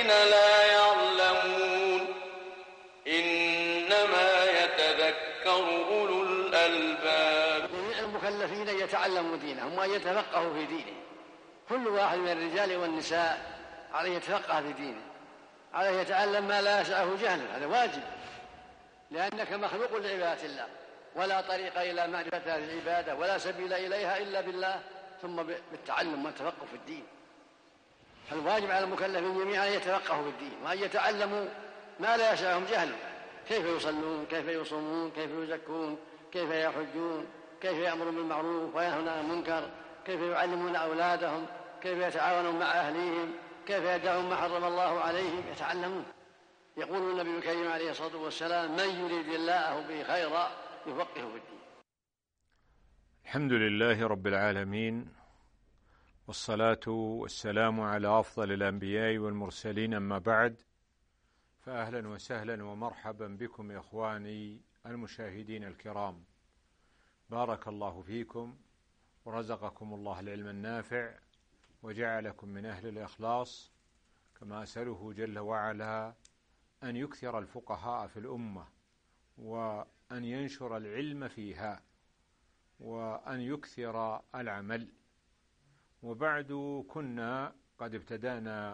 لا يعلمون إنما يتذكر أولو الألباب. المكلفين يتعلموا دينهم وأن يتفقهوا في دينه. كل واحد من الرجال والنساء عليه يتفقه في دينه، عليه يتعلم ما لا يسعه جهله، هذا واجب، لأنك مخلوق لعبادة الله، ولا طريق إلى معرفة العبادة ولا سبيل إليها إلا بالله ثم بالتعلم والتفقه في الدين. فالواجب على المكلفين جميعا أن يتفقهوا في الدين وأن يتعلموا ما لا يسعهم جهله، كيف يصلون، كيف يصومون، كيف يزكون، كيف يحجون، كيف يأمرون بالمعروف وينهون عن المنكر، كيف يعلمون أولادهم، كيف يتعاونون مع أهليهم، كيف يدعون ما حرم الله عليهم، يتعلمون. يقول النبي الكريم عليه الصلاة والسلام: من يريد الله به خيرا يفقهه في الدين. الحمد لله رب العالمين، والصلاة والسلام على أفضل الأنبياء والمرسلين، أما بعد، فأهلا وسهلا ومرحبا بكم يا إخواني المشاهدين الكرام. بارك الله فيكم ورزقكم الله العلم النافع وجعلكم من أهل الإخلاص، كما أسأله جل وعلا أن يكثر الفقهاء في الأمة وأن ينشر العلم فيها وأن يكثر العمل. وبعد، كنا قد ابتدأنا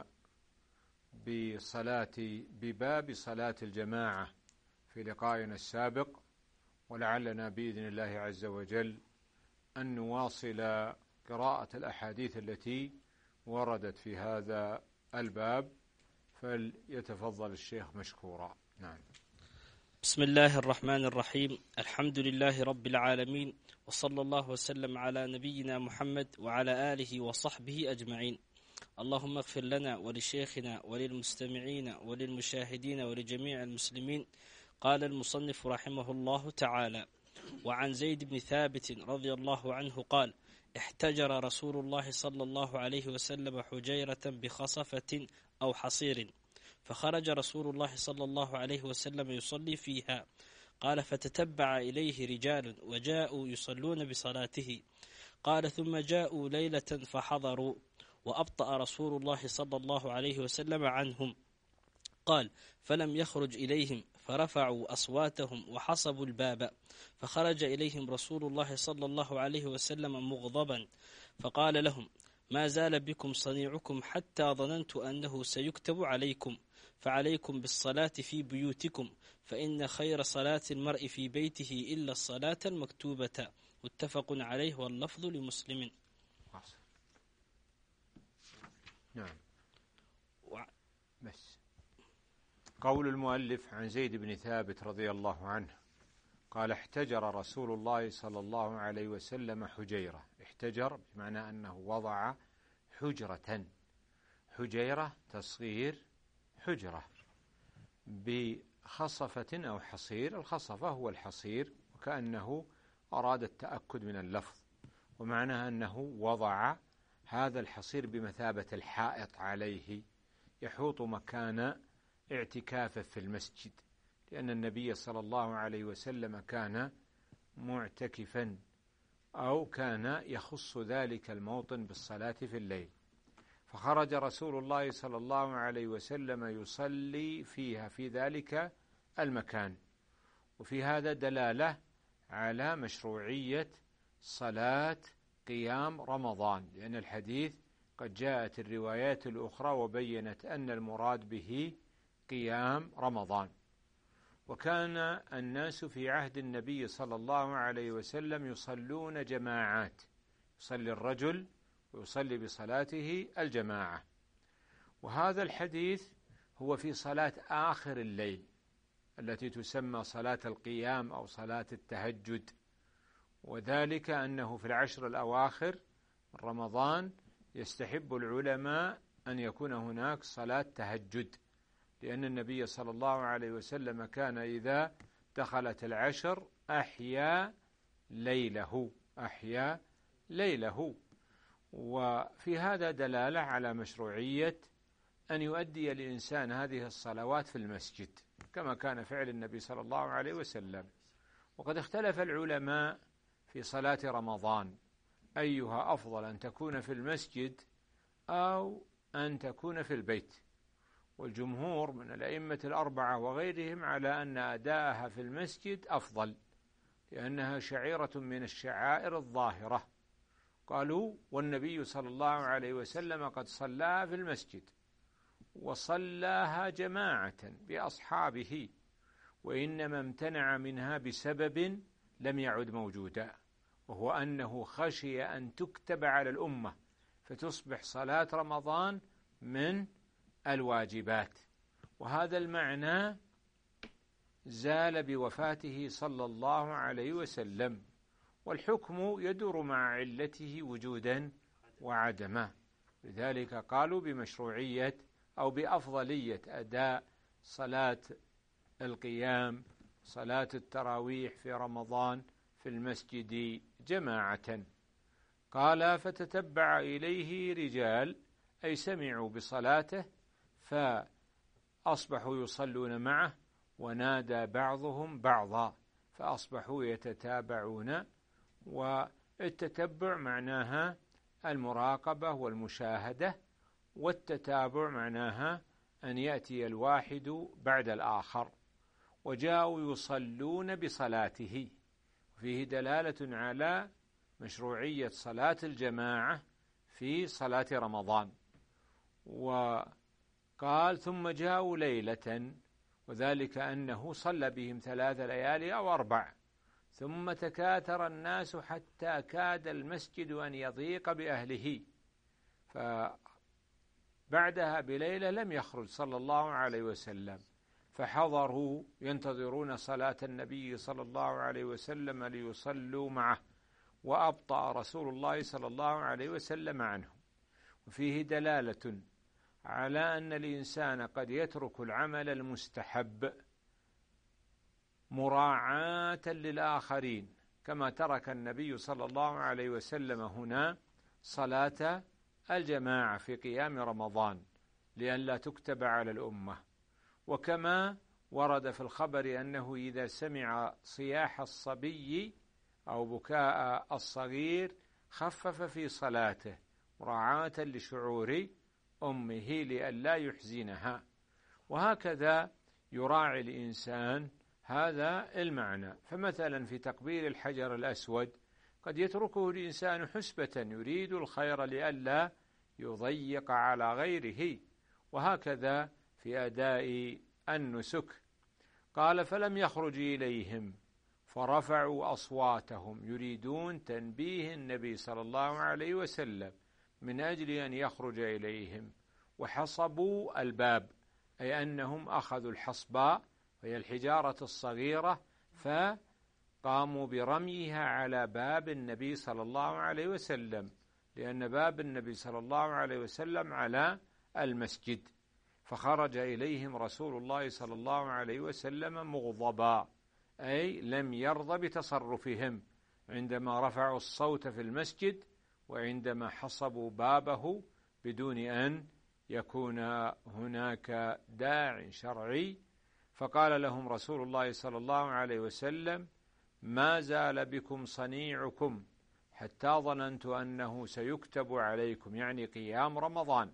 بباب صلاة الجماعة في لقائنا السابق، ولعلنا بإذن الله عز وجل أن نواصل قراءة الأحاديث التي وردت في هذا الباب، فليتفضل الشيخ مشكورا. نعم. بسم الله الرحمن الرحيم. الحمد لله رب العالمين، وصلى الله وسلم على نبينا محمد وعلى آله وصحبه أجمعين. اللهم اغفر لنا ولشيخنا وللمستمعين وللمشاهدين ولجميع المسلمين. قال المصنف رحمه الله تعالى: وعن زيد بن ثابت رضي الله عنه قال: احتجر رسول الله صلى الله عليه وسلم حجيرة بخصفة أو حصير، فخرج رسول الله صلى الله عليه وسلم يصلي فيها. قال: فتتبع إليه رجال وجاءوا يصلون بصلاته. قال: ثم جاءوا ليلة فحضروا، وأبطأ رسول الله صلى الله عليه وسلم عنهم. قال: فلم يخرج إليهم فرفعوا أصواتهم وحصبوا الباب، فخرج إليهم رسول الله صلى الله عليه وسلم مغضبا، فقال لهم: ما زال بكم صنيعكم حتى ظننت أنه سيكتب عليكم، فعليكم بالصلاة في بيوتكم، فإن خير صلاة المرء في بيته إلا الصلاة المكتوبة. متفق عليه واللفظ لمسلم. نعم. بس قول المؤلف: عن زيد بن ثابت رضي الله عنه قال: احتجر رسول الله صلى الله عليه وسلم حجيرة. احتجر بمعنى أنه وضع حجرة، حجيرة تصغير حجرة، بخصفة أو حصير. الخصفة هو الحصير، وكأنه أراد التأكد من اللفظ، ومعناه أنه وضع هذا الحصير بمثابة الحائط عليه يحوط مكان اعتكافه في المسجد، لأن النبي صلى الله عليه وسلم كان معتكفا، أو كان يخص ذلك الموطن بالصلاة في الليل. فخرج رسول الله صلى الله عليه وسلم يصلي فيها في ذلك المكان. وفي هذا دلالة على مشروعية صلاة قيام رمضان، لأن الحديث قد جاءت الروايات الأخرى وبينت أن المراد به قيام رمضان. وكان الناس في عهد النبي صلى الله عليه وسلم يصلون جماعات، يصلي الرجل ويصلي بصلاته الجماعة. وهذا الحديث هو في صلاة آخر الليل التي تسمى صلاة القيام أو صلاة التهجد، وذلك أنه في العشر الأواخر من رمضان يستحب العلماء أن يكون هناك صلاة تهجد، لأن النبي صلى الله عليه وسلم كان إذا دخلت العشر أحيا ليله. وفي هذا دلالة على مشروعية أن يؤدي الإنسان هذه الصلوات في المسجد كما كان فعل النبي صلى الله عليه وسلم. وقد اختلف العلماء في صلاة رمضان أيها أفضل، أن تكون في المسجد أو أن تكون في البيت. والجمهور من الأئمة الأربعة وغيرهم على أن أداءها في المسجد أفضل، لأنها شعيرة من الشعائر الظاهرة. قالوا: والنبي صلى الله عليه وسلم قد صلاها في المسجد وصلاها جماعة بأصحابه، وإنما امتنع منها بسبب لم يعد موجودا، وهو أنه خشي أن تكتب على الأمة فتصبح صلاة رمضان من الواجبات، وهذا المعنى زال بوفاته صلى الله عليه وسلم، والحكم يدور مع علته وجودا وعدما. لذلك قالوا بمشروعية أو بأفضلية أداء صلاة القيام، صلاة التراويح في رمضان في المسجد جماعة. قال: فتتبع إليه رجال، أي سمعوا بصلاته فأصبحوا يصلون معه، ونادى بعضهم بعضا فأصبحوا يتتابعون. والتتبع معناها المراقبة والمشاهدة، والتتابع معناها أن يأتي الواحد بعد الآخر. وجاءوا يصلون بصلاته، فيه دلالة على مشروعية صلاة الجماعة في صلاة رمضان. وقال: ثم جاءوا ليلة، وذلك أنه صلى بهم 3 ليالي أو 4، ثم تكاثر الناس حتى كاد المسجد أن يضيق بأهله، فبعدها بليلة لم يخرج صلى الله عليه وسلم، فحضروا ينتظرون صلاة النبي صلى الله عليه وسلم ليصلوا معه، وأبطأ رسول الله صلى الله عليه وسلم عنهم. وفيه دلالة على أن الإنسان قد يترك العمل المستحب مراعاة للآخرين، كما ترك النبي صلى الله عليه وسلم هنا صلاة الجماعة في قيام رمضان لئلا تكتب على الأمة. وكما ورد في الخبر أنه إذا سمع صياح الصبي أو بكاء الصغير خفف في صلاته مراعاة لشعور أمه لئلا يحزنها. وهكذا يراعي الإنسان هذا المعنى. فمثلا في تقبيل الحجر الأسود قد يتركه الإنسان حسبة يريد الخير لئلا يضيق على غيره، وهكذا في أداء النسك. قال: فلم يخرج إليهم فرفعوا أصواتهم، يريدون تنبيه النبي صلى الله عليه وسلم من أجل أن يخرج إليهم، وحصبوا الباب، أي أنهم أخذوا الحصباء وهي الحجارة الصغيرة فقاموا برميها على باب النبي صلى الله عليه وسلم، لأن باب النبي صلى الله عليه وسلم على المسجد. فخرج إليهم رسول الله صلى الله عليه وسلم مغضبا، أي لم يرضى بتصرفهم عندما رفعوا الصوت في المسجد وعندما حصبوا بابه بدون أن يكون هناك داع شرعي. فقال لهم رسول الله صلى الله عليه وسلم: ما زال بكم صنيعكم حتى ظننت أنه سيكتب عليكم، يعني قيام رمضان.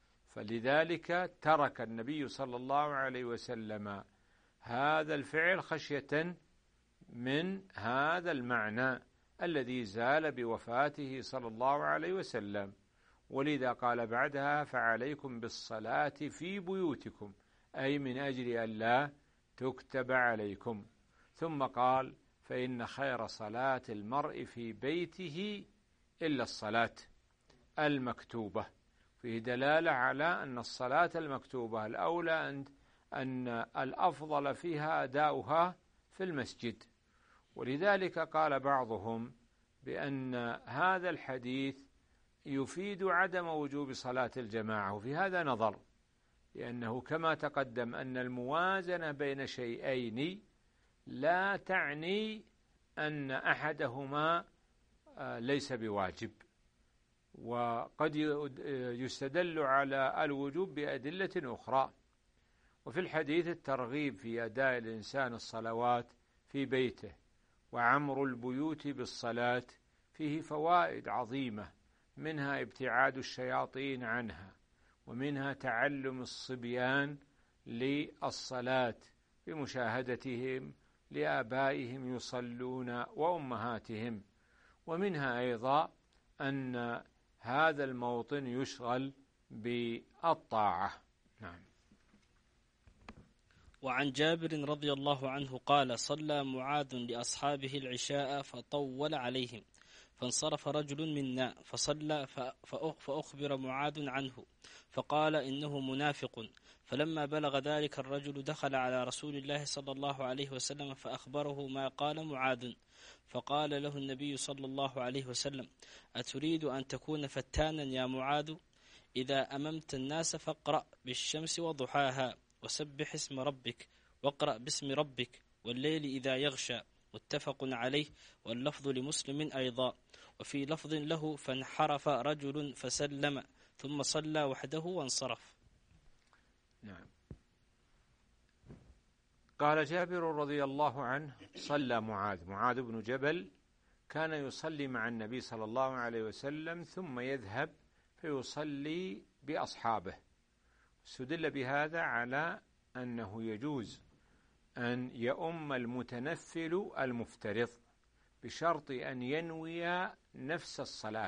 فلذلك ترك النبي صلى الله عليه وسلم هذا الفعل خشية من هذا المعنى الذي زال بوفاته صلى الله عليه وسلم. ولذا قال بعدها: فعليكم بالصلاة في بيوتكم، أي من أجل أن لا تكتب عليكم. ثم قال: فإن خير صلاة المرء في بيته إلا الصلاة المكتوبة. فيه دلالة على أن الصلاة المكتوبة الأولى أن الأفضل فيها أداؤها في المسجد. ولذلك قال بعضهم بأن هذا الحديث يفيد عدم وجوب صلاة الجماعة، وفي هذا نظر، لأنه كما تقدم أن الموازنة بين شيئين لا تعني أن أحدهما ليس بواجب، وقد يستدل على الوجوب بأدلة أخرى. وفي الحديث الترغيب في أداء الإنسان الصلوات في بيته وعمر البيوت بالصلاة، فيه فوائد عظيمة، منها ابتعاد الشياطين عنها، ومنها تعلم الصبيان للصلاة بمشاهدتهم لآبائهم يصلون وأمهاتهم، ومنها أيضا أن هذا الموطن يشغل بالطاعة. نعم. وعن جابر رضي الله عنه قال: صلى معاذ لأصحابه العشاء فطول عليهم، فانصرف رجل منا فصلى فأخبر معاذ عنه فقال: إنه منافق. فلما بلغ ذلك الرجل دخل على رسول الله صلى الله عليه وسلم فأخبره ما قال معاذ، فقال له النبي صلى الله عليه وسلم: أتريد أن تكون فتانا يا معاذ؟ إذا أممت الناس فاقرأ بالشمس وضحاها، وسبح اسم ربك، واقرأ باسم ربك، والليل إذا يغشى. متفق عليه، واللفظ لمسلم أيضا. وفي لفظ له: فانحرف رجل فسلم ثم صلى وحده وانصرف. نعم. قال جابر رضي الله عنه: صلى معاذ بن جبل كان يصلي مع النبي صلى الله عليه وسلم ثم يذهب فيصلي بأصحابه. استدل بهذا على أنه يجوز أن يؤم المتنفل المفترض بشرط أن ينوي نفس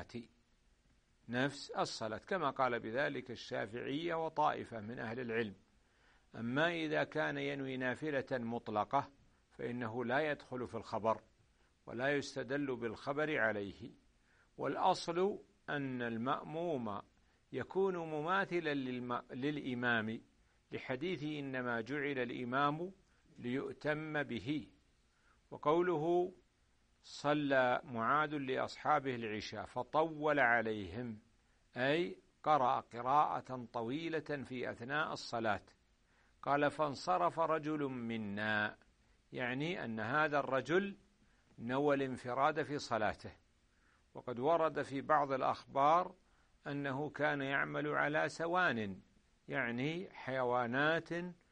الصلاة كما قال بذلك الشافعية وطائفة من أهل العلم. أما إذا كان ينوي نافلة مطلقة فإنه لا يدخل في الخبر ولا يستدل بالخبر عليه. والأصل أن المأموم يكون مماثلا للإمام لحديث إنما جعل الإمام ليؤتم به. وقوله صلى معاذ لأصحابه العشاء فطول عليهم أي قرأ قراءة طويلة في أثناء الصلاة. قال: فانصرف رجل منا، يعني أن هذا الرجل نوى الانفراد في صلاته. وقد ورد في بعض الأخبار أنه كان يعمل على سوان، يعني حيوانات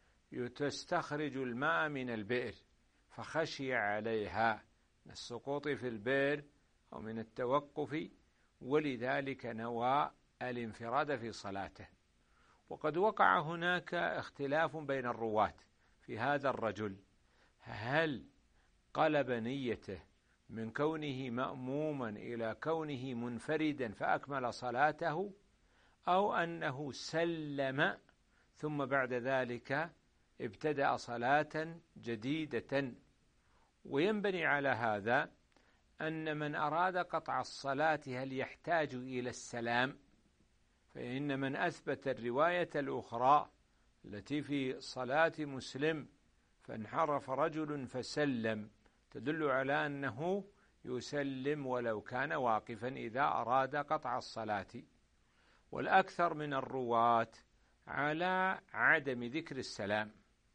تستخرج الماء من البئر، فخشي عليها من السقوط في البئر أو من التوقف، ولذلك نوى الانفراد في صلاته. وقد وقع هناك اختلاف بين الرواة في هذا الرجل، هل قلب نيته من كونه مأموما إلى كونه منفردا فأكمل صلاته، أو أنه سلم ثم بعد ذلك ابتدأ صلاة جديدة. وينبني على هذا أن من أراد قطع الصلاة هل يحتاج إلى السلام؟ فإن من أثبت الرواية الأخرى التي في صلاة مسلم فانحرف رجل فسلم تدل على أنه يسلم ولو كان واقفا إذا أراد قطع الصلاة. والأكثر من الرواة على عدم ذكر السلام،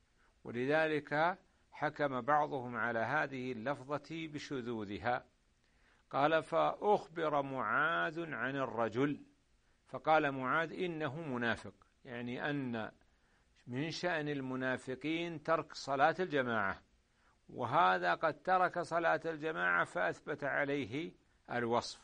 ولذلك حكم بعضهم على هذه اللفظة بشذوذها. قال: فأخبر معاذ عن الرجل، فقال معاذ: إنه منافق، يعني أن من شأن المنافقين ترك صلاة الجماعة، وهذا قد ترك صلاة الجماعة فأثبت عليه الوصف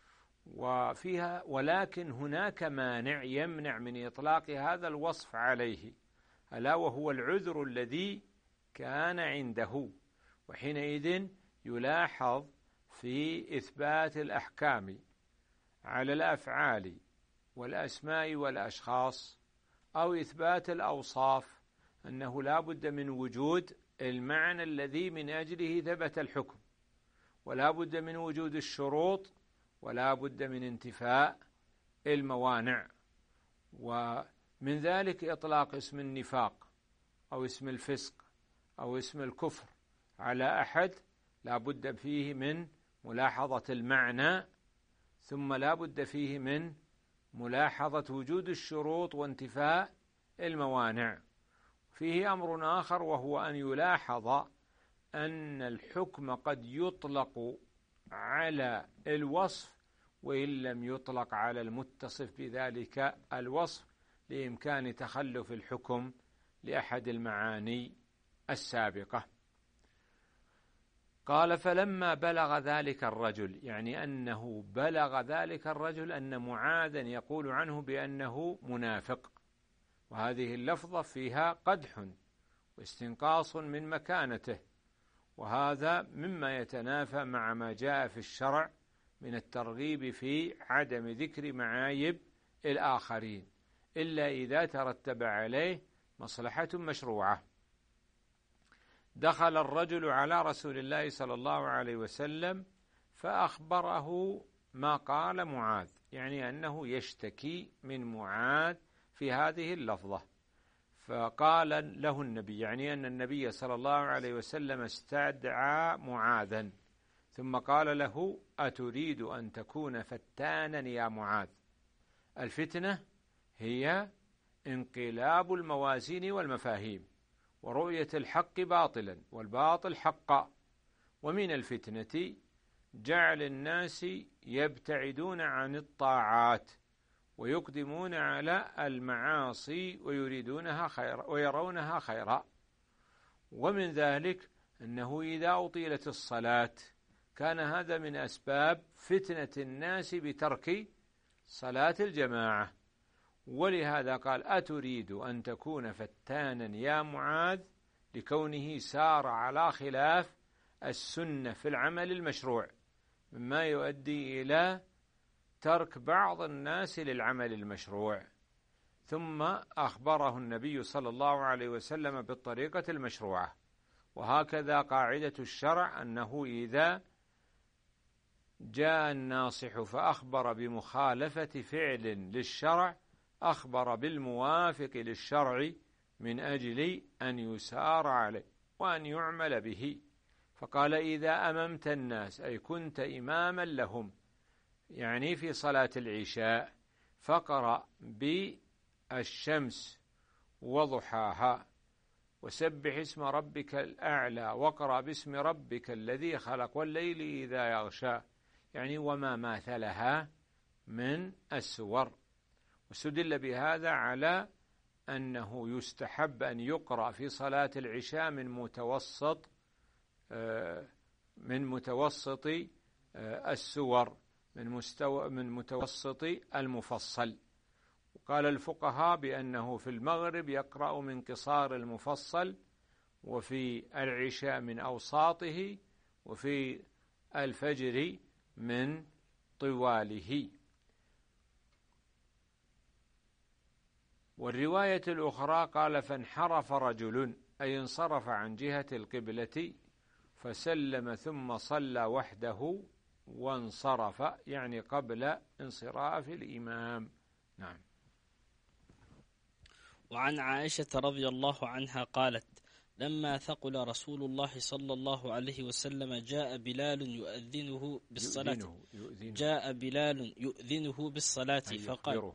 وفيها، ولكن هناك مانع يمنع من إطلاق هذا الوصف عليه، ألا وهو العذر الذي كان عنده. وحينئذ يلاحظ في إثبات الأحكام على الأفعال والأسماء والأشخاص أو إثبات الأوصاف أنه لا بد من وجود المعنى الذي من أجله ثبت الحكم، ولا بد من وجود الشروط، ولا بد من انتفاء الموانع. ومن ذلك إطلاق اسم النفاق أو اسم الفسق أو اسم الكفر على أحد لا بد فيه من ملاحظة المعنى، ثم لا بد فيه من ملاحظة وجود الشروط وانتفاء الموانع. فيه أمر آخر وهو أن يلاحظ أن الحكم قد يطلق على الوصف وإن لم يطلق على المتصف بذلك الوصف لإمكان تخلف الحكم لأحد المعاني السابقة. قال فلما بلغ ذلك الرجل، يعني أنه بلغ ذلك الرجل أن معاذا يقول عنه بأنه منافق، وهذه اللفظة فيها قدح واستنقاص من مكانته، وهذا مما يتنافى مع ما جاء في الشرع من الترغيب في عدم ذكر معايب الآخرين إلا إذا ترتب عليه مصلحة مشروعة. دخل الرجل على رسول الله صلى الله عليه وسلم فأخبره ما قال معاذ، يعني أنه يشتكي من معاذ في هذه اللفظة. فقال له النبي، يعني أن النبي صلى الله عليه وسلم استدعى معاذا ثم قال له: أتريد أن تكون فتانا يا معاذ؟ الفتنة هي انقلاب الموازين والمفاهيم ورؤية الحق باطلا والباطل حقا، ومن الفتنة جعل الناس يبتعدون عن الطاعات ويقدمون على المعاصي ويريدونها خيرا ويرونها خيرا. ومن ذلك أنه إذا أطيلت الصلاة كان هذا من أسباب فتنة الناس بترك صلاة الجماعة، ولهذا قال: أتريد أن تكون فتانا يا معاذ، لكونه سار على خلاف السنة في العمل المشروع، مما يؤدي إلى ترك بعض الناس للعمل المشروع. ثم أخبره النبي صلى الله عليه وسلم بالطريقة المشروعة. وهكذا قاعدة الشرع، أنه إذا جاء الناصح فأخبر بمخالفة فعل للشرع أخبر بالموافق للشرع من أجل أن يسار عليه وأن يعمل به. فقال: إذا أممت الناس، أي كنت إماما لهم، يعني في صلاة العشاء، فاقرأ بالشمس وضحاها وسبح اسم ربك الأعلى واقرأ باسم ربك الذي خلق والليل إذا يغشى، يعني وما ماثلها من السور. واستدل بهذا على أنه يستحب أن يقرأ في صلاة العشاء من متوسط السور، من متوسط المفصل. وقال الفقهاء بأنه في المغرب يقرأ من قصار المفصل، وفي العشاء من أوساطه، وفي الفجر من طواله. والرواية الأخرى قال: فانحرف رجل، أي انصرف عن جهة القبلة فسلم ثم صلى وحده وانصرف، يعني قبل انصراف الإمام. نعم. وعن عائشة رضي الله عنها قالت: لما ثقل رسول الله صلى الله عليه وسلم جاء بلال يؤذنه بالصلاة فقال: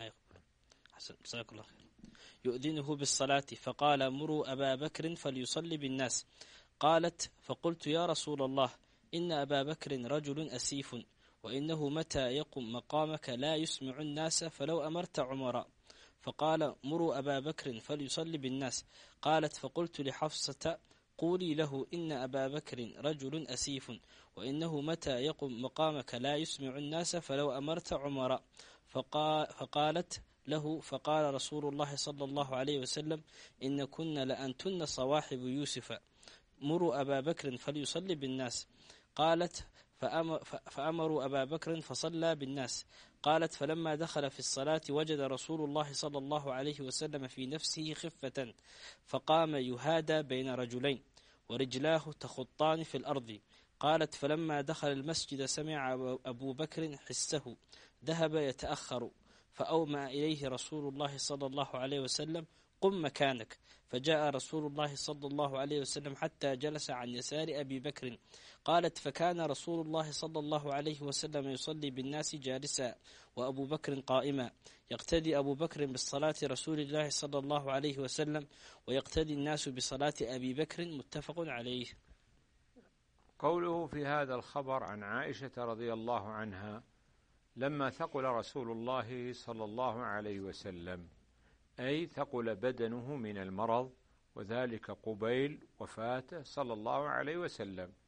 يؤذنه بالصلاة فقال: مروا أبا بكر فليصلي بالناس. قالت: فقلت: يا رسول الله، إن أبا بكر رجل أسيف، وإنه متى يقم مقامك لا يسمع الناس، فلو أمرت عمر. فقال: مروا أبا بكر فليصلي بالناس. قالت: فقلت لحفصة: قولي له إن أبا بكر رجل أسيف، وإنه متى يقم مقامك لا يسمع الناس، فلو أمرت عمر. فقالت له: فقال رسول الله صلى الله عليه وسلم: إن كن لأنتن صواحب يوسف، مروا أبا بكر فليصلي بالناس. قالت: فأمروا أبا بكر فصلى بالناس. قالت: فلما دخل في الصلاة وجد رسول الله صلى الله عليه وسلم في نفسه خفة، فقام يهادى بين رجلين ورجلاه تخطان في الأرض. قالت: فلما دخل المسجد سمع أبو بكر حسه، ذهب يتأخر، فأومأ إليه رسول الله صلى الله عليه وسلم: قم مكانك. فجاء رسول الله صلى الله عليه وسلم حتى جلس عن يسار أبي بكر. قالت: فكان رسول الله صلى الله عليه وسلم يصلي بالناس جالسا وأبو بكر قائما، يقتدي أبو بكر بالصلاة رسول الله صلى الله عليه وسلم، ويقتدي الناس بصلاة أبي بكر. متفق عليه. قوله في هذا الخبر عن عائشة رضي الله عنها: لما ثقل رسول الله صلى الله عليه وسلم، أي ثقل بدنه من المرض، وذلك قبيل وفاته صلى الله عليه وسلم.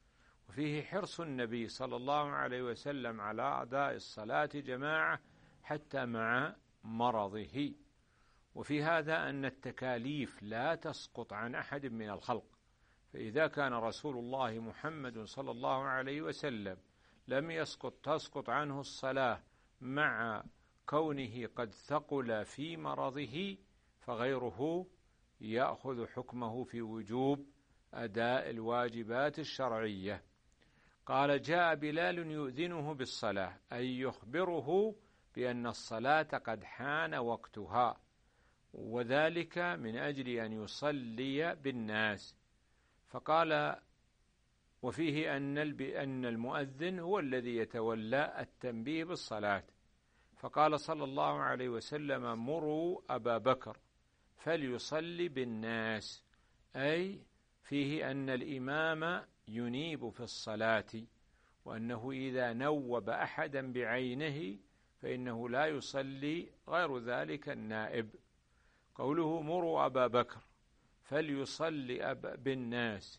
وفيه حرص النبي صلى الله عليه وسلم على أداء الصلاة جماعة حتى مع مرضه. وفي هذا أن التكاليف لا تسقط عن أحد من الخلق، فإذا كان رسول الله محمد صلى الله عليه وسلم لم تسقط عنه الصلاة مع كونه قد ثقل في مرضه، فغيره يأخذ حكمه في وجوب أداء الواجبات الشرعية. قال: جاء بلال يؤذنه بالصلاة، أي يخبره بأن الصلاة قد حان وقتها، وذلك من أجل أن يصلي بالناس. فقال: وفيه أن المؤذن هو الذي يتولى التنبيه بالصلاة. فقال صلى الله عليه وسلم: مروا أبا بكر فليصلي بالناس، أي فيه أن الإمام ينيب في الصلاة، وأنه إذا نوب أحدا بعينه فإنه لا يصلي غير ذلك النائب. قوله مروا أبا بكر فليصلي بالناس،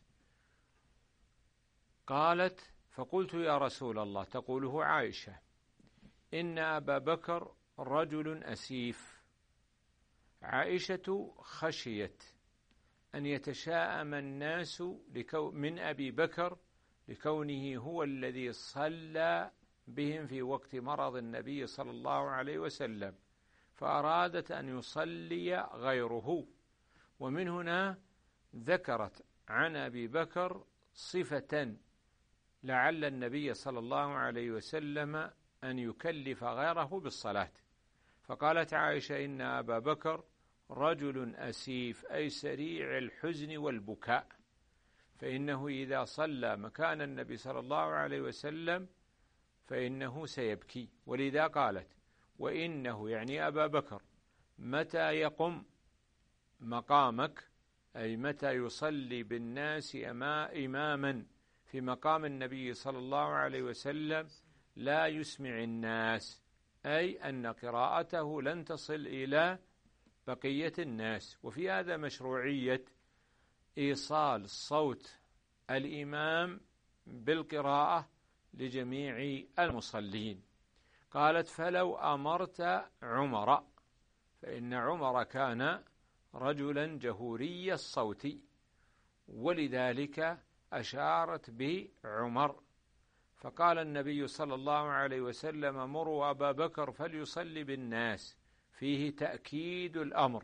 قالت: فقلت يا رسول الله، تقوله عائشة، إن أبا بكر رجل أسيف. عائشة خشيت أن يتشاءم الناس من أبي بكر لكونه هو الذي صلى بهم في وقت مرض النبي صلى الله عليه وسلم، فأرادت أن يصلي غيره. ومن هنا ذكرت عن أبي بكر صفة لعل النبي صلى الله عليه وسلم أن يكلف غيره بالصلاة، فقالت عائشة: إن أبا بكر رجل أسيف، أي سريع الحزن والبكاء، فإنه إذا صلى مكان النبي صلى الله عليه وسلم فإنه سيبكي. ولذا قالت: وإنه، يعني أبا بكر، متى يقم مقامك، أي متى يصلي بالناس إماما في مقام النبي صلى الله عليه وسلم، لا يسمع الناس، أي أن قراءته لن تصل إلى بقية الناس. وفي هذا مشروعية إيصال صوت الإمام بالقراءة لجميع المصلين. قالت: فلو أمرت عمر، فإن عمر كان رجلا جهوري الصوت، ولذلك أشارت بعمر. فقال النبي صلى الله عليه وسلم: مروا أبا بكر فليصلي بالناس، فيه تأكيد الأمر،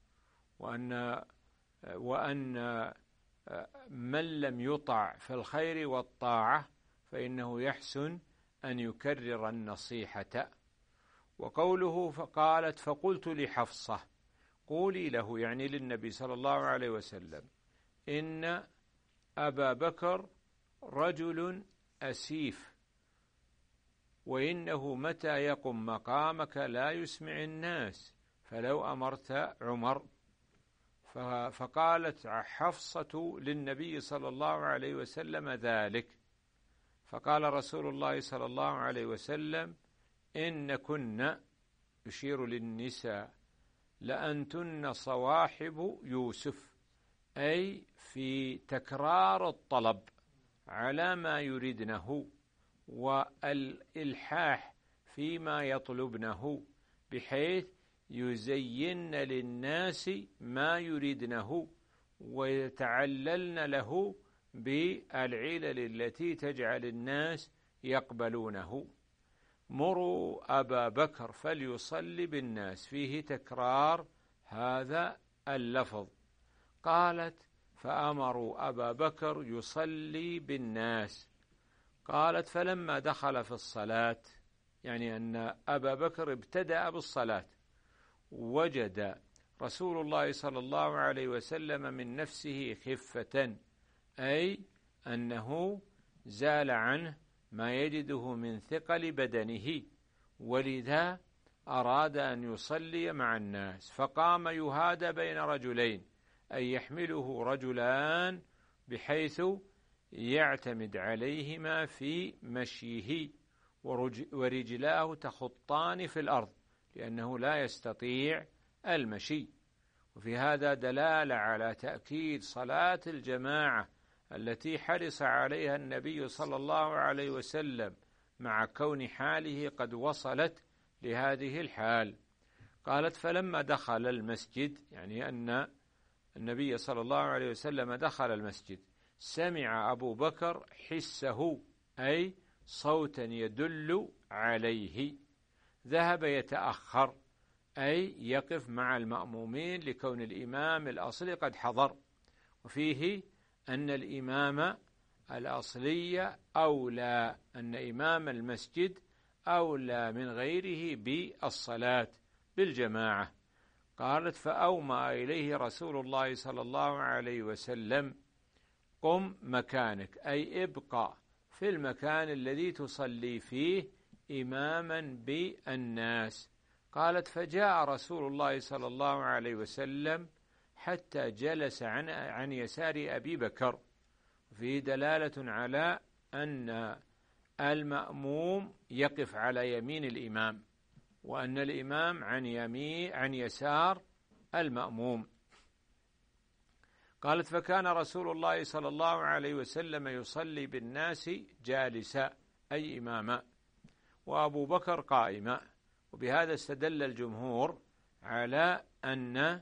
وأن من لم يطع في الخير والطاعة فإنه يحسن أن يكرر النصيحة. وقوله: فقالت: فقلت لحفصة، قولي له، يعني للنبي صلى الله عليه وسلم، إن أبا بكر رجل أسيف، وإنه متى يقم مقامك لا يسمع الناس، فلو أمرت عمر. فقالت حفصة للنبي صلى الله عليه وسلم ذلك، فقال رسول الله صلى الله عليه وسلم: إن كن، يشير للنساء، لأنتن صواحب يوسف، أي في تكرار الطلب على ما يريدنه والإلحاح فيما يطلبنه، بحيث يزين للناس ما يريدنه ويتعللن له بالعلل التي تجعل الناس يقبلونه. مروا أبا بكر فليصلي بالناس، فيه تكرار هذا اللفظ. قالت: فأمروا أبا بكر يصلي بالناس. قالت: فلما دخل في الصلاة، يعني أن أبا بكر ابتدأ بالصلاة، وجد رسول الله صلى الله عليه وسلم من نفسه خفة، أي أنه زال عنه ما يجده من ثقل بدنه، ولذا أراد أن يصلي مع الناس، فقام يهادى بين رجلين، أي يحمله رجلان بحيث يعتمد عليهما في مشيه، ورجلاه تخطان في الأرض لأنه لا يستطيع المشي. وفي هذا دلالة على تأكيد صلاة الجماعة التي حرص عليها النبي صلى الله عليه وسلم مع كون حاله قد وصلت لهذه الحال. قالت: فلما دخل المسجد، يعني أن النبي صلى الله عليه وسلم دخل المسجد، سمع أبو بكر حسه، أي صوتا يدل عليه، ذهب يتأخر، أي يقف مع المأمومين لكون الإمام الأصلي قد حضر. وفيه أن الإمام الأصلي أولى، أن إمام المسجد أولى من غيره بالصلاة بالجماعة. قالت: فأومأ إليه رسول الله صلى الله عليه وسلم: قم مكانك، أي ابقى في المكان الذي تصلي فيه إماما بالناس. قالت: فجاء رسول الله صلى الله عليه وسلم حتى جلس عن يسار أبي بكر. فيه دلالة على أن المأموم يقف على يمين الإمام، وأن الإمام عن يسار المأموم. قالت: فكان رسول الله صلى الله عليه وسلم يصلي بالناس جالسا، أي إماما، وأبو بكر قائما. وبهذا استدل الجمهور على أن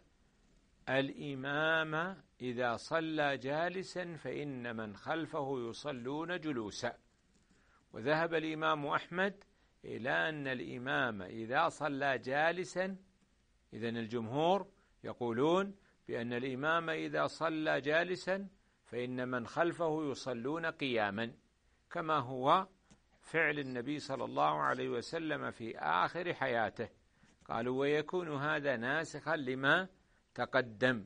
الإمام إذا صلى جالسا فإن من خلفه يصلون جلوسا. وذهب الإمام أحمد إلى أن الإمام إذا صلى جالسا، إذن الجمهور يقولون بأن الإمام إذا صلى جالسا فإن من خلفه يصلون قياما، كما هو فعل النبي صلى الله عليه وسلم في آخر حياته. قالوا: ويكون هذا ناسخا لما تقدم.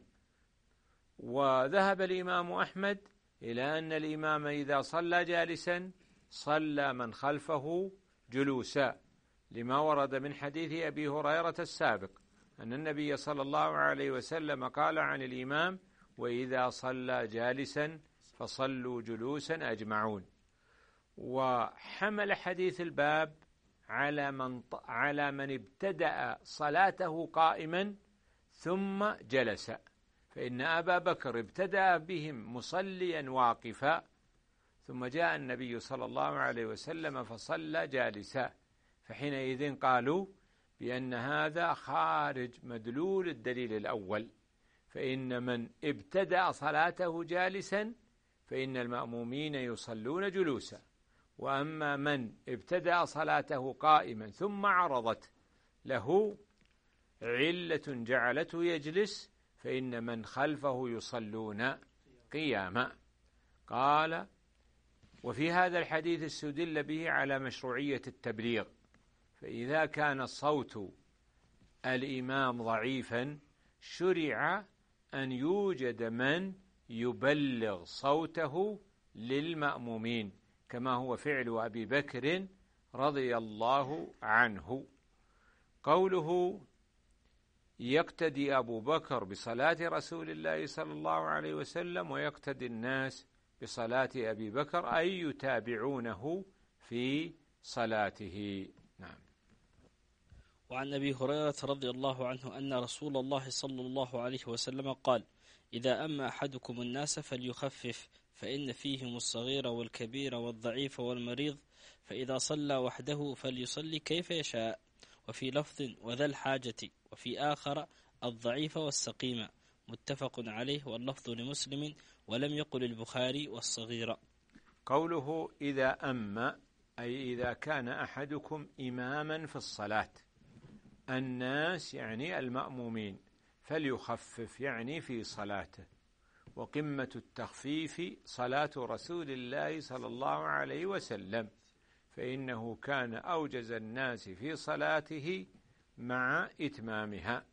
وذهب الإمام أحمد إلى أن الإمام إذا صلى جالسا صلى من خلفه جلوسا، لما ورد من حديث أبي هريرة السابق أن النبي صلى الله عليه وسلم قال عن الإمام: وإذا صلى جالسا فصلوا جلوسا أجمعون. وحمل حديث الباب على من ابتدأ صلاته قائما ثم جلس، فإن أبا بكر ابتدأ بهم مصليا واقفا، ثم جاء النبي صلى الله عليه وسلم فصلى جالسا، فحينئذ قالوا بأن هذا خارج مدلول الدليل الأول، فإن من ابتدأ صلاته جالسا فإن المأمومين يصلون جلوسا، وأما من ابتدأ صلاته قائما ثم عرضت له علة جعلته يجلس فإن من خلفه يصلون قياما. قال: وفي هذا الحديث استدل به على مشروعية التبليغ، فإذا كان صوت الإمام ضعيفا شرع أن يوجد من يبلغ صوته للمأمومين، كما هو فعل أبي بكر رضي الله عنه. قوله: يقتدي أبو بكر بصلاة رسول الله صلى الله عليه وسلم ويقتدي الناس بصلاة أبي بكر، أي يتابعونه في صلاته. نعم. وعن أبي هريرة رضي الله عنه أن رسول الله صلى الله عليه وسلم قال: إذا أما أحدكم الناس فليخفف، فإن فيهم الصغير والكبير والضعيف والمريض، فإذا صلى وحده فليصلي كيف يشاء. وفي لفظ: وذا الحاجة، وفي آخر: الضعيف والسقيم. متفق عليه، واللفظ لمسلم، ولم يقل البخاري والصغير. قوله: إذا أما، أي إذا كان أحدكم إماما في الصلاة، الناس يعني المأمومين، فليخفف يعني في صلاته. وقمة التخفيف صلاة رسول الله صلى الله عليه وسلم، فإنه كان أوجز الناس في صلاته مع إتمامها.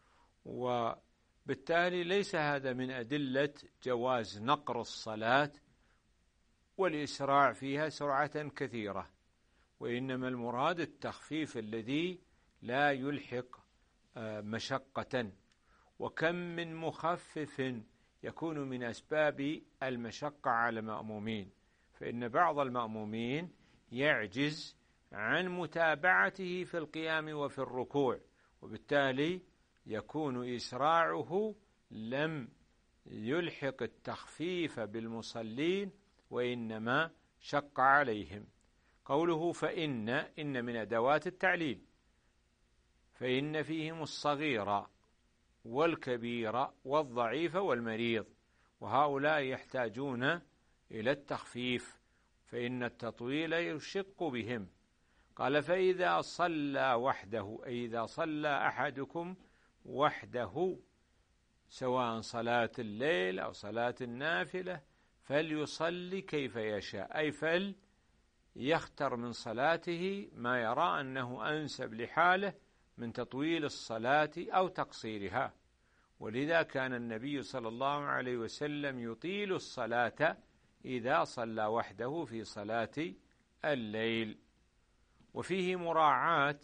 وبالتالي ليس هذا من أدلة جواز نقر الصلاة والإسراع فيها سرعة كثيرة، وإنما المراد التخفيف الذي لا يلحق مشقة. وكم من مخفف يكون من أسباب المشقة على المأمومين، فإن بعض المأمومين يعجز عن متابعته في القيام وفي الركوع، وبالتالي يكون إسراعه لم يلحق التخفيف بالمصلين وإنما شق عليهم. قوله إن من أدوات التعليل، فإن فيهم الصغير والكبير والضعيف والمريض، وهؤلاء يحتاجون إلى التخفيف، فإن التطويل يشق بهم. قال فإذا صلى وحده، أي إذا صلى أحدكم وحده سواء صلاة الليل أو صلاة النافلة فليصلي كيف يشاء، أي فليختر من صلاته ما يرى أنه أنسب لحاله من تطويل الصلاة أو تقصيرها. ولذا كان النبي صلى الله عليه وسلم يطيل الصلاة إذا صلى وحده في صلاة الليل. وفيه مراعاة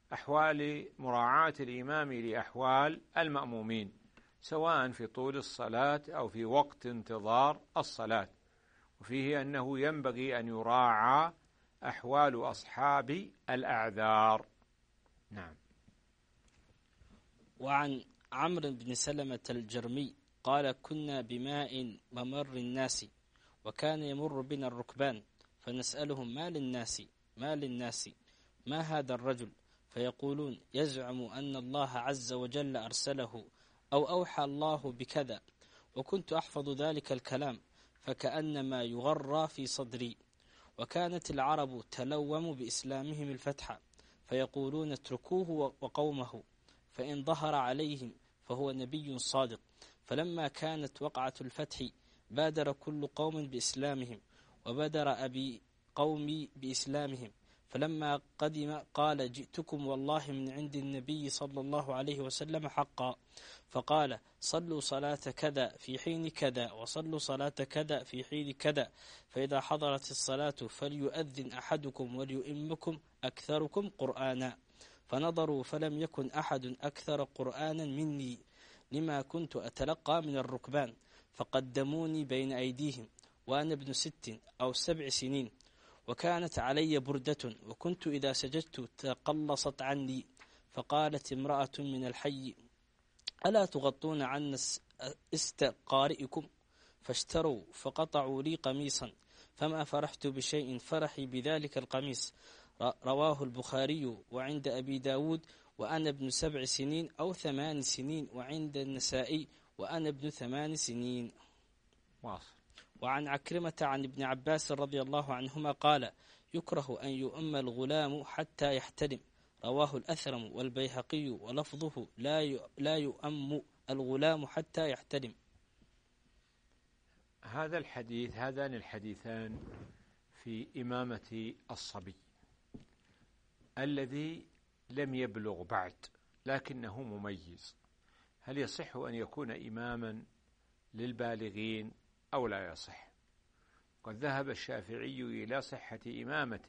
الإمام لأحوال المأمومين سواء في طول الصلاة أو في وقت انتظار الصلاة. وفيه أنه ينبغي أن يراعى أحوال أصحاب الأعذار. نعم. وعن عمرو بن سلمة الجرمي قال كنا بماء ممر الناس وكان يمر بنا الركبان فنسألهم ما للناس ما هذا الرجل، فيقولون يزعم أن الله عز وجل أرسله أو أوحى الله بكذا، وكنت أحفظ ذلك الكلام فكأنما يغرى في صدري. وكانت العرب تلوم بإسلامهم الفتح، فيقولون اتركوه وقومه فإن ظهر عليهم فهو نبي صادق. فلما كانت وقعة الفتح بادر كل قوم بإسلامهم، وبادر أبي قومي بإسلامهم. فلما قدم قال جئتكم والله من عند النبي صلى الله عليه وسلم حقا، فقال صلوا صلاة كذا في حين كذا، وصلوا صلاة كذا في حين كذا، فإذا حضرت الصلاة فليؤذن أحدكم وليؤمكم أكثركم قرآنا. فنظروا فلم يكن أحد أكثر قرآنا مني لما كنت أتلقى من الركبان، فقدموني بين أيديهم وأنا ابن 6 أو 7 سنين، وكانت علي بردة، وكنت إذا سجدت تقلصت عني. فقالت امرأة من الحي ألا تغطون عن استقارئكم؟ فاشتروا فقطعوا لي قميصا، فما فرحت بشيء فرحي بذلك القميص. رواه البخاري. وعند أبي داود وأنا ابن 7 سنين أو 8 سنين، وعند النسائي وأنا ابن 8 سنين. واصل. وعن عكرمة عن ابن عباس رضي الله عنهما قال يكره أن يؤم الغلام حتى يحتلم. رواه الأثرم والبيهقي، ولفظه لا يؤم الغلام حتى يحتلم. هذان الحديثان في إمامة الصبي الذي لم يبلغ بعد لكنه مميز، هل يصح أن يكون إماما للبالغين أو لا يصح؟ قد ذهب الشافعي إلى صحة إمامته،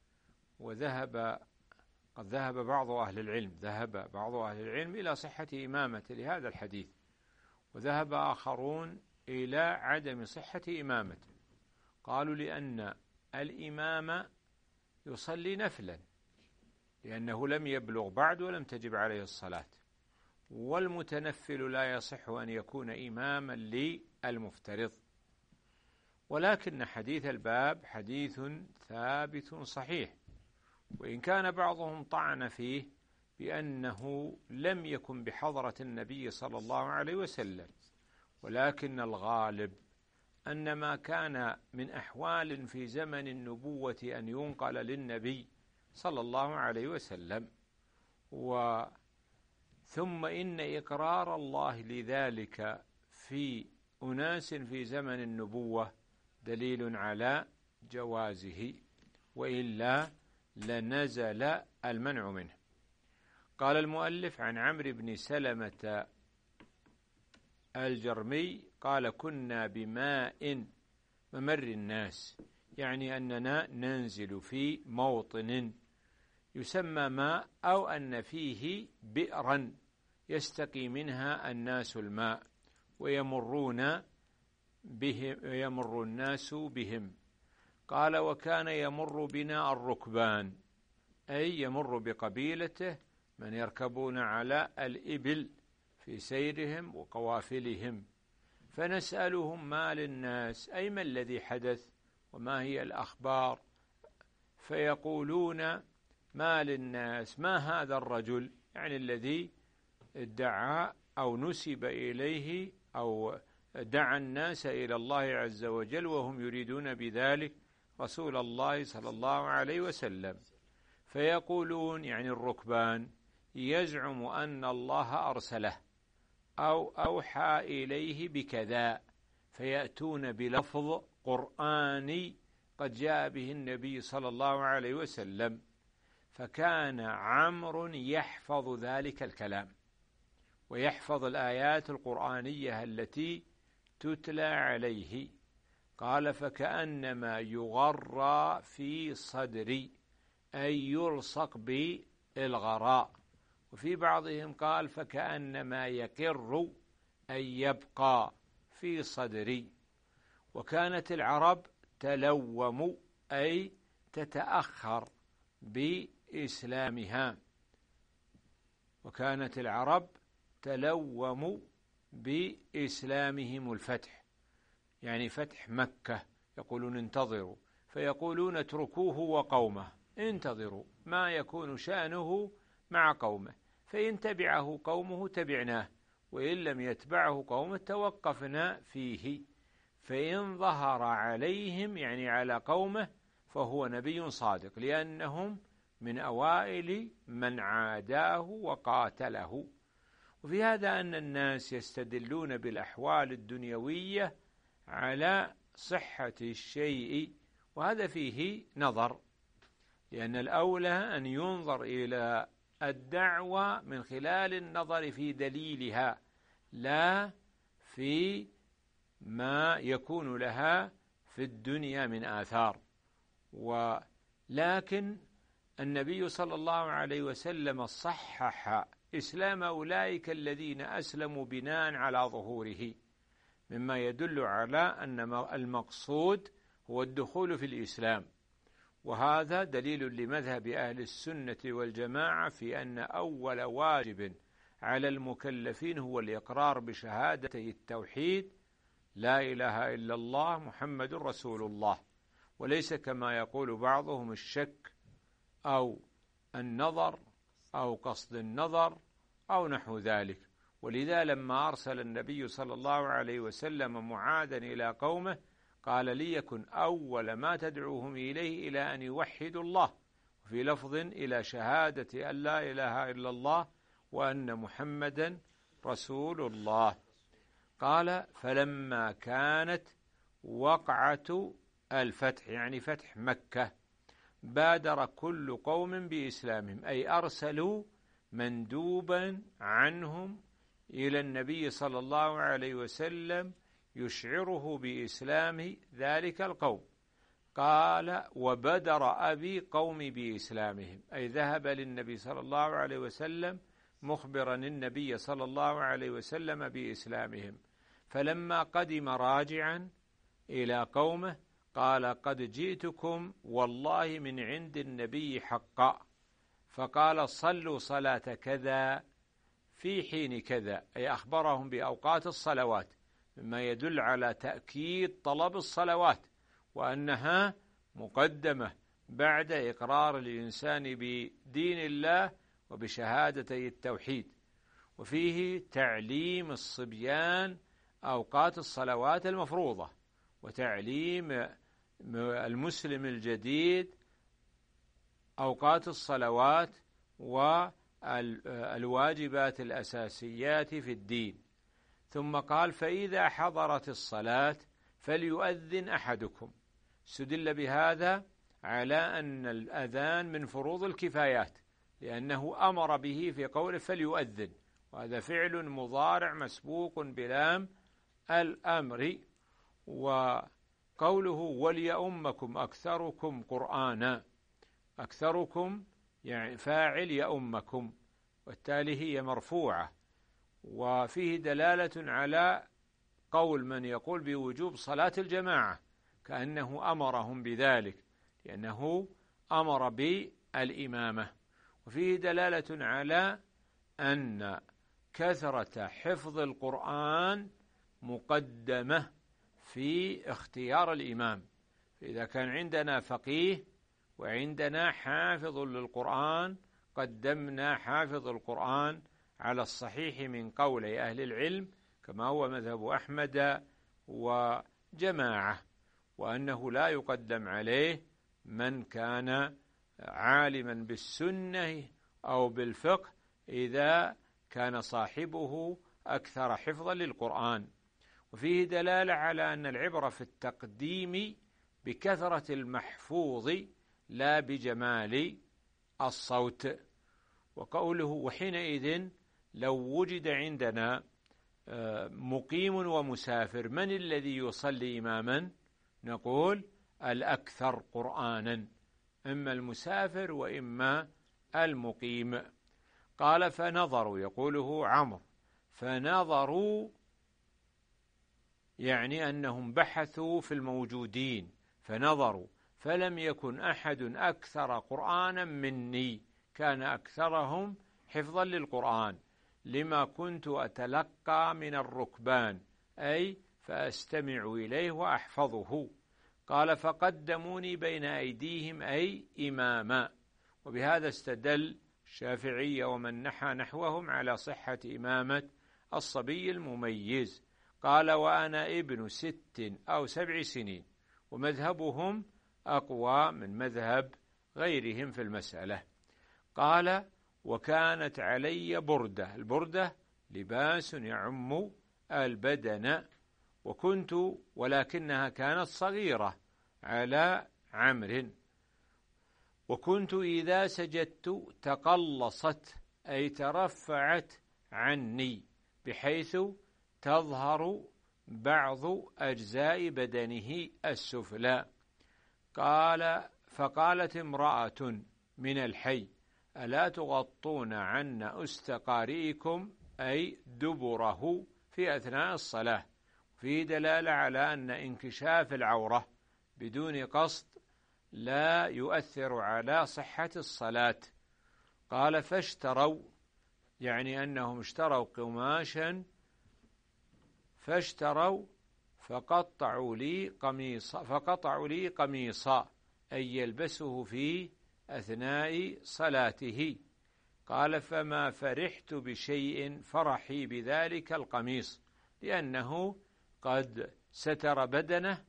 قد ذهب بعض أهل العلم إلى صحة إمامته لهذا الحديث، وذهب آخرون إلى عدم صحة إمامته. قالوا لأن الإمام يصلي نفلا لأنه لم يبلغ بعد ولم تجب عليه الصلاة، والمتنفل لا يصح أن يكون إماما للمفترض. ولكن حديث الباب حديث ثابت صحيح، وإن كان بعضهم طعن فيه بأنه لم يكن بحضرة النبي صلى الله عليه وسلم، ولكن الغالب أن ما كان من أحوال في زمن النبوة أن ينقل للنبي صلى الله عليه وسلم. ثم إن إقرار الله لذلك في أناس في زمن النبوة دليل على جوازه، وإلا لنزل المنع منه. قال المؤلف عن عمرو بن سلمة الجرمي قال كنا بماء ممر الناس، يعني أننا ننزل في موطن يسمى ماء، أو أن فيه بئرا يستقي منها الناس الماء ويمر الناس بهم. قال وكان يمر بنا الركبان، أي يمر بقبيلته من يركبون على الإبل في سيرهم وقوافلهم، فنسألهم ما للناس، أي ما الذي حدث وما هي الأخبار، فيقولون ما للناس، ما هذا الرجل، يعني الذي ادعى أو نسب إليه أو دعا الناس إلى الله عز وجل وهم يريدون بذلك رسول الله صلى الله عليه وسلم. فيقولون يعني الركبان يزعم أن الله أرسله أو أوحى إليه بكذا، فيأتون بلفظ قرآني قد جاء به النبي صلى الله عليه وسلم. فكان عمرو يحفظ ذلك الكلام ويحفظ الآيات القرآنية التي تتلى عليه. قال فكأنما يغرى في صدري، أي يلصق بالغراء. وفي بعضهم قال فكأنما يقر، أي يبقى في صدري. وكانت العرب تلوم، أي تتأخر بإسلامها. وكانت العرب تلوم بإسلامهم الفتح، يعني فتح مكة، يقولون انتظروا، فيقولون اتركوه وقومه، انتظروا ما يكون شأنه مع قومه، فإن تبعه قومه تبعناه، وإن لم يتبعه قومه توقفنا فيه، فإن ظهر عليهم يعني على قومه فهو نبي صادق، لأنهم من أوائل من عاداه وقاتله. وفي هذا أن الناس يستدلون بالأحوال الدنيوية على صحة الشيء، وهذا فيه نظر، لأن الأولى أن ينظر إلى الدعوة من خلال النظر في دليلها، لا في ما يكون لها في الدنيا من آثار. ولكن النبي صلى الله عليه وسلم صحح إسلام أولئك الذين أسلموا بناء على ظهوره، مما يدل على أن المقصود هو الدخول في الإسلام. وهذا دليل لمذهب أهل السنة والجماعة في أن أول واجب على المكلفين هو الإقرار بشهادتي التوحيد، لا إله إلا الله محمد رسول الله، وليس كما يقول بعضهم الشك أو النظر أو قصد النظر أو نحو ذلك. ولذا لما أرسل النبي صلى الله عليه وسلم معاذا إلى قومه قال ليكن أول ما تدعوهم إليه إلى أن يوحدوا الله، وفي لفظ إلى شهادة أن لا إله إلا الله وأن محمدا رسول الله. قال فلما كانت وقعة الفتح يعني فتح مكة بادر كل قوم بإسلامهم، أي أرسلوا مندوبا عنهم إلى النبي صلى الله عليه وسلم يشعره بإسلام ذلك القوم. قال وبدر أبي قومي بإسلامهم، أي ذهب للنبي صلى الله عليه وسلم مخبرا النبي صلى الله عليه وسلم بإسلامهم. فلما قدم راجعا إلى قومه قال قد جئتكم والله من عند النبي حقا، فقال صلوا صلاة كذا في حين كذا، أي أخبرهم بأوقات الصلوات، مما يدل على تأكيد طلب الصلوات وأنها مقدمة بعد إقرار الإنسان بدين الله وبشهادتي التوحيد. وفيه تعليم الصبيان أوقات الصلوات المفروضة، وتعليم المسلم الجديد أوقات الصلوات والواجبات الأساسيات في الدين. ثم قال فإذا حضرت الصلاة فليؤذن أحدكم. استدل بهذا على أن الأذان من فروض الكفايات، لأنه أمر به في قوله فليؤذن، وهذا فعل مضارع مسبوق بلام الأمر. وقوله وليؤمكم أكثركم قرآنا، أكثركم يعني فاعل يؤمكم، والتالي هي مرفوعة. وفيه دلالة على قول من يقول بوجوب صلاة الجماعة، كأنه أمرهم بذلك لأنه أمر بالإمامة. وفيه دلالة على أن كثرة حفظ القرآن مقدمة في اختيار الإمام. إذا كان عندنا فقيه وعندنا حافظ للقرآن قدمنا حافظ القرآن على الصحيح من قول أهل العلم كما هو مذهب أحمد وجماعة، وأنه لا يقدم عليه من كان عالما بالسنة أو بالفقه إذا كان صاحبه أكثر حفظا للقرآن. وفيه دلالة على أن العبرة في التقديم بكثرة المحفوظ لا بجمال الصوت. وقوله وحينئذ لو وجد عندنا مقيم ومسافر من الذي يصلي إماما؟ نقول الأكثر قرآنا، إما المسافر وإما المقيم. قال فنظروا، يقوله عمرو، فنظروا يعني أنهم بحثوا في الموجودين، فنظروا فلم يكن أحد أكثر قرآنا مني، كان أكثرهم حفظا للقرآن لما كنت أتلقى من الركبان، أي فأستمع إليه وأحفظه. قال فقدموني بين أيديهم أي إماما. وبهذا استدل الشافعية ومن نحى نحوهم على صحة إمامة الصبي المميز. قال وأنا ابن 6 أو 7 سنين، ومذهبهم أقوى من مذهب غيرهم في المسألة. قال وكانت علي بردة، البردة لباس يعم البدن، وكنت ولكنها كانت صغيرة على عمرو، وكنت إذا سجدت تقلصت أي ترفعت عني بحيث تظهر بعض أجزاء بدنه السفلى. قال فقالت امرأة من الحي ألا تغطون عنا أستقارئكم أي دبره في أثناء الصلاة. في دلالة على أن انكشاف العورة بدون قصد لا يؤثر على صحة الصلاة. قال فاشتروا يعني أنهم اشتروا قماشا، فاشتروا فقطعوا لي قميصا أي يلبسه في أثناء صلاته. قال فما فرحت بشيء فرحي بذلك القميص، لأنه قد ستر بدنه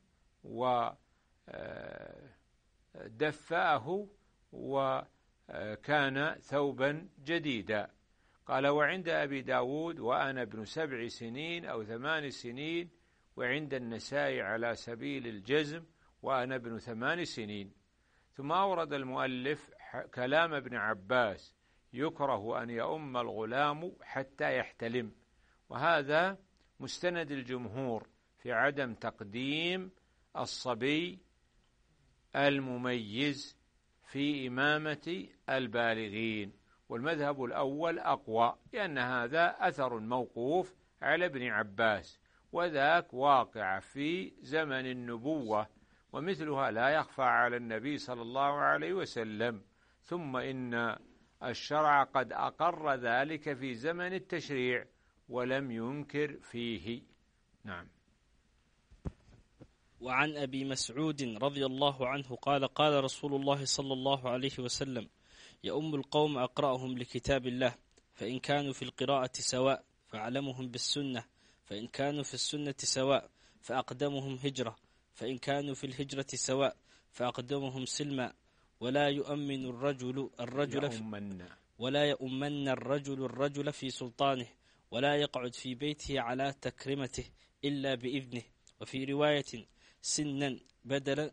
ودفأه وكان ثوبا جديدا. قال وعند أبي داود وأنا ابن 7 سنين أو 8 سنين، وعند النسائي على سبيل الجزم وأنا ابن 8 سنين. ثم أورد المؤلف كلام ابن عباس يكره أن يؤم الغلام حتى يحتلم، وهذا مستند الجمهور في عدم تقديم الصبي المميز في إمامة البالغين. والمذهب الأول أقوى لأن هذا أثر موقوف على ابن عباس، وذاك واقع في زمن النبوة، ومثلها لا يخفى على النبي صلى الله عليه وسلم. ثم إن الشرع قد أقر ذلك في زمن التشريع ولم ينكر فيه. نعم. وعن أبي مسعود رضي الله عنه قال قال رسول الله صلى الله عليه وسلم يؤم القوم أقرأهم لكتاب الله، فإن كانوا في القراءة سواء فأعلمهم بالسنة، فإن كانوا في السنة سواء فأقدمهم هجرة، فإن كانوا في الهجرة سواء فأقدمهم سلما، ولا يؤمن الرجل الرجل في سلطانه، ولا يقعد في بيته على تكرمته إلا بإذنه. وفي رواية سنا بدل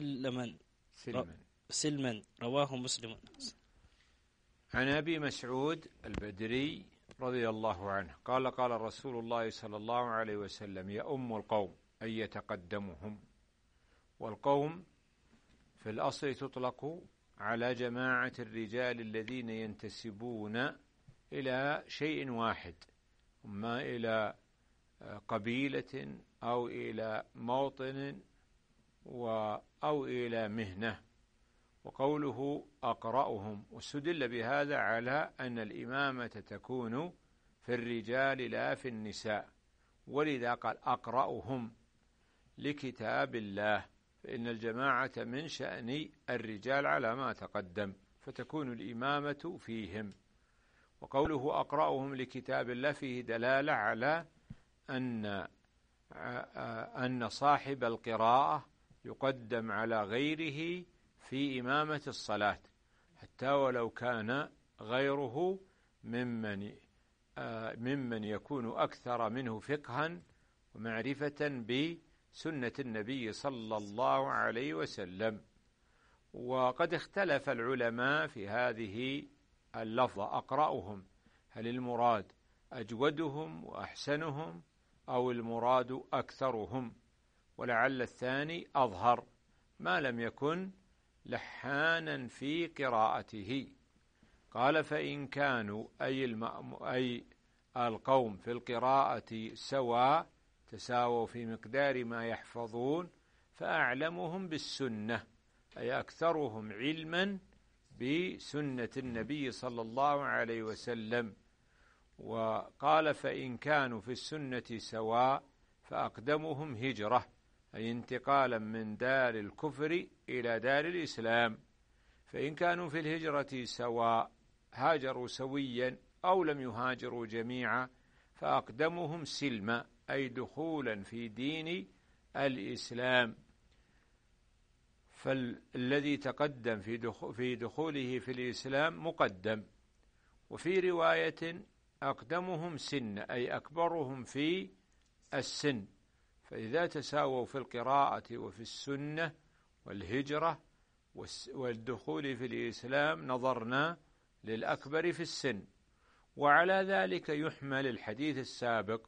سلما رواه مسلم. عن أبي مسعود البدري رضي الله عنه قال قال رسول الله صلى الله عليه وسلم يؤم القوم أي يتقدمهم. والقوم في الأصل تطلق على جماعة الرجال الذين ينتسبون إلى شيء واحد، إما إلى قبيلة أو إلى موطن أو إلى مهنة. وقوله أقرأهم، واستدل بهذا على أن الإمامة تكون في الرجال لا في النساء، ولذا قال أقرأهم لكتاب الله، فإن الجماعة من شأن الرجال على ما تقدم، فتكون الإمامة فيهم. وقوله أقرأهم لكتاب الله فيه دلالة على أن صاحب القراءة يقدم على غيره في إمامة الصلاة، حتى ولو كان غيره ممن يكون أكثر منه فقها ومعرفة بسنة النبي صلى الله عليه وسلم. وقد اختلف العلماء في هذه اللفظة أقرأهم، هل المراد أجودهم وأحسنهم أو المراد أكثرهم؟ ولعل الثاني أظهر ما لم يكن لحانا في قراءته. قال فإن كانوا أي القوم في القراءة سواء، تساووا في مقدار ما يحفظون، فأعلمهم بالسنة أي أكثرهم علما بسنة النبي صلى الله عليه وسلم. وقال فإن كانوا في السنة سواء فأقدمهم هجرة أي انتقالا من دار الكفر إلى دار الإسلام. فإن كانوا في الهجرة سواء هاجروا سويا أو لم يهاجروا جميعا فأقدمهم سلما أي دخولا في دين الإسلام، فالذي تقدم في دخوله في الإسلام مقدم. وفي رواية أقدمهم سن أي أكبرهم في السن، فإذا تساووا في القراءة وفي السنة والهجرة والدخول في الإسلام نظرنا للأكبر في السن. وعلى ذلك يحمل الحديث السابق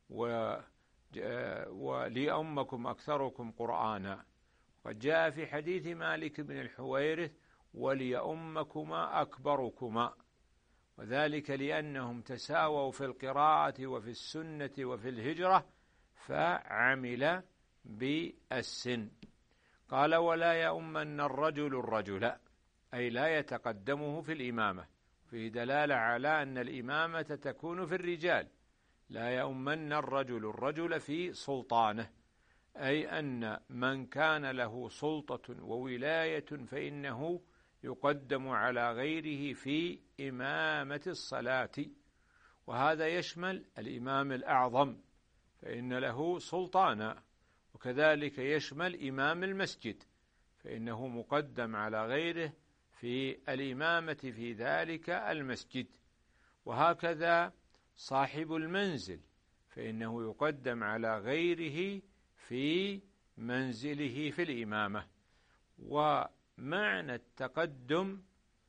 وليؤمكم أكثركم قرآنا، قد جاء في حديث مالك بن الحويرث وليؤمكما أكبركما، وذلك لأنهم تساووا في القراءة وفي السنة وفي الهجرة فعمل بالسن. قال ولا يؤمن الرجل الرجل أي لا يتقدمه في الإمامة، فيه دلالة على أن الإمامة تكون في الرجال، لا يؤمن الرجل في سلطانه، أي أن من كان له سلطة وولاية فإنه يقدم على غيره في إمامة الصلاة. وهذا يشمل الإمام الأعظم فإن له سلطانا، وكذلك يشمل إمام المسجد فإنه مقدم على غيره في الإمامة في ذلك المسجد. وهكذا صاحب المنزل فإنه يقدم على غيره في منزله في الإمامة. ومعنى التقدم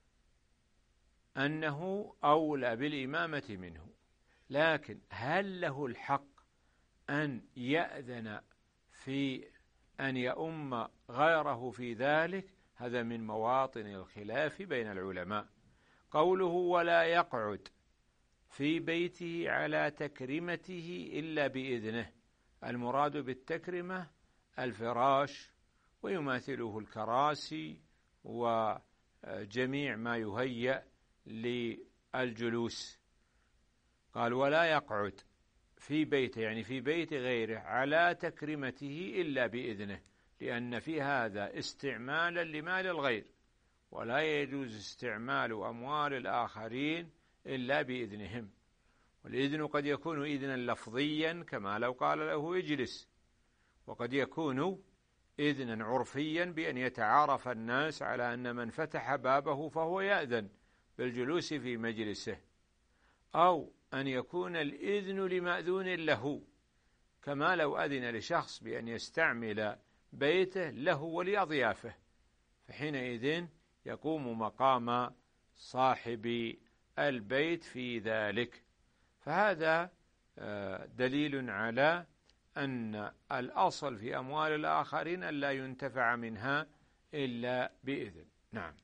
أنه أولى بالإمامة منه، لكن هل له الحق أن يأذن في أن يؤم غيره في ذلك؟ هذا من مواطن الخلاف بين العلماء. قوله ولا يقعد في بيته على تكريمته إلا بإذنه، المراد بالتكرمة الفراش ويماثله الكراسي وجميع ما يهيأ للجلوس. قال ولا يقعد في بيته يعني في بيت غيره على تكريمته إلا بإذنه، لأن في هذا استعمالا لمال الغير، ولا يجوز استعمال أموال الآخرين إلا بإذنهم. والإذن قد يكون إذنا لفظيا كما لو قال له اجلس، وقد يكون إذنا عرفيا بأن يتعارف الناس على أن من فتح بابه فهو يأذن بالجلوس في مجلسه، أو أن يكون الإذن لمأذون له كما لو أذن لشخص بأن يستعمل بيته له ولأضيافه، فحينئذ يقوم مقام صاحب البيت في ذلك. فهذا دليل على أن الأصل في أموال الآخرين أن لا ينتفع منها إلا بإذن. نعم.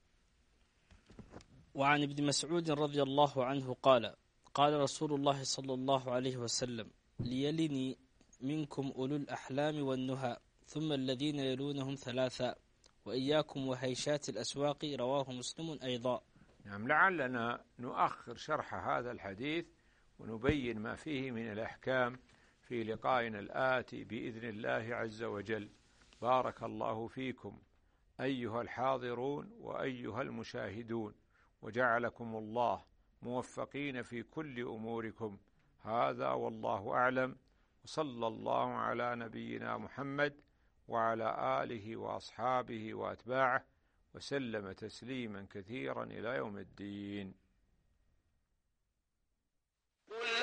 وعن ابن مسعود رضي الله عنه قال قال رسول الله صلى الله عليه وسلم ليلني منكم أولو الأحلام والنهى ثم الذين يلونهم ثلاثا وإياكم وهيشات الأسواق، رواه مسلم أيضا. نعم. لعلنا نؤخر شرح هذا الحديث ونبين ما فيه من الأحكام في لقائنا الآتي بإذن الله عز وجل. بارك الله فيكم أيها الحاضرون وأيها المشاهدون، وجعلكم الله موفقين في كل أموركم. هذا والله أعلم، وصلى الله على نبينا محمد وعلى آله وأصحابه وأتباعه وسلم تسليما كثيرا إلى يوم الدين.